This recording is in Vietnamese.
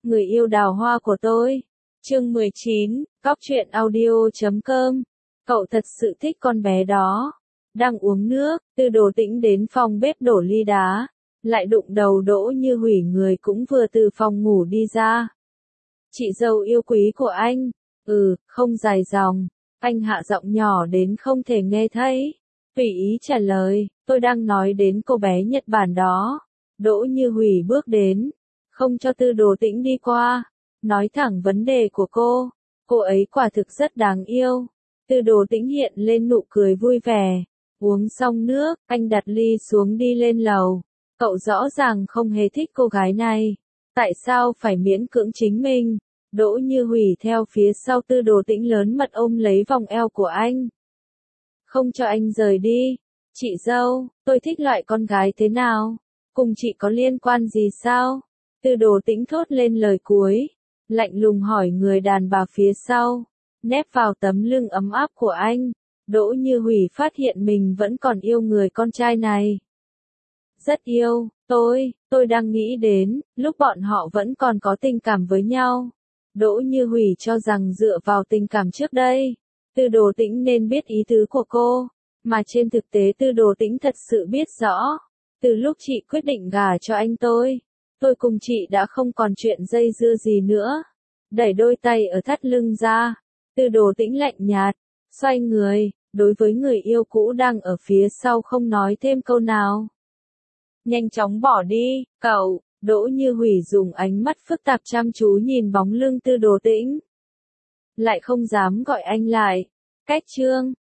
người yêu đào hoa của tôi. Chương 19, Cóc truyện audio.com. Cậu thật sự thích con bé đó. Đang uống nước, Tư Đồ Tĩnh đến phòng bếp đổ ly đá, lại đụng đầu Đỗ Như Hủy, người cũng vừa từ phòng ngủ đi ra. Chị dâu yêu quý của anh, không dài dòng, anh hạ giọng nhỏ đến không thể nghe thấy. Tùy ý trả lời, tôi đang nói đến cô bé Nhật Bản đó. Đỗ Như Hủy bước đến, không cho Tư Đồ Tĩnh đi qua, nói thẳng vấn đề của cô ấy quả thực rất đáng yêu. Tư Đồ Tĩnh hiện lên nụ cười vui vẻ, uống xong nước, anh đặt ly xuống đi lên lầu. Cậu rõ ràng không hề thích cô gái này, tại sao phải miễn cưỡng chính mình? Đỗ Như Hủy theo phía sau Tư Đồ Tĩnh lớn mật ôm lấy vòng eo của anh, không cho anh rời đi. Chị dâu, tôi thích loại con gái thế nào? Cùng chị có liên quan gì sao? Tư Đồ Tĩnh thốt lên lời cuối, lạnh lùng hỏi người đàn bà phía sau, nép vào tấm lưng ấm áp của anh. Đỗ Như Hủy phát hiện mình vẫn còn yêu người con trai này. Rất yêu, tôi đang nghĩ đến, lúc bọn họ vẫn còn có tình cảm với nhau. Đỗ Như Hủy cho rằng dựa vào tình cảm trước đây, Tư Đồ Tĩnh nên biết ý tứ của cô, mà trên thực tế Tư Đồ Tĩnh thật sự biết rõ. Từ lúc chị quyết định gả cho anh tôi cùng chị đã không còn chuyện dây dưa gì nữa. Đẩy đôi tay ở thắt lưng ra, Tư Đồ Tĩnh lạnh nhạt, xoay người, đối với người yêu cũ đang ở phía sau không nói thêm câu nào. Nhanh chóng bỏ đi, cậu. Đỗ Như Hủy dùng ánh mắt phức tạp chăm chú nhìn bóng lưng Tư Đồ Tĩnh, lại không dám gọi anh lại. Cách chương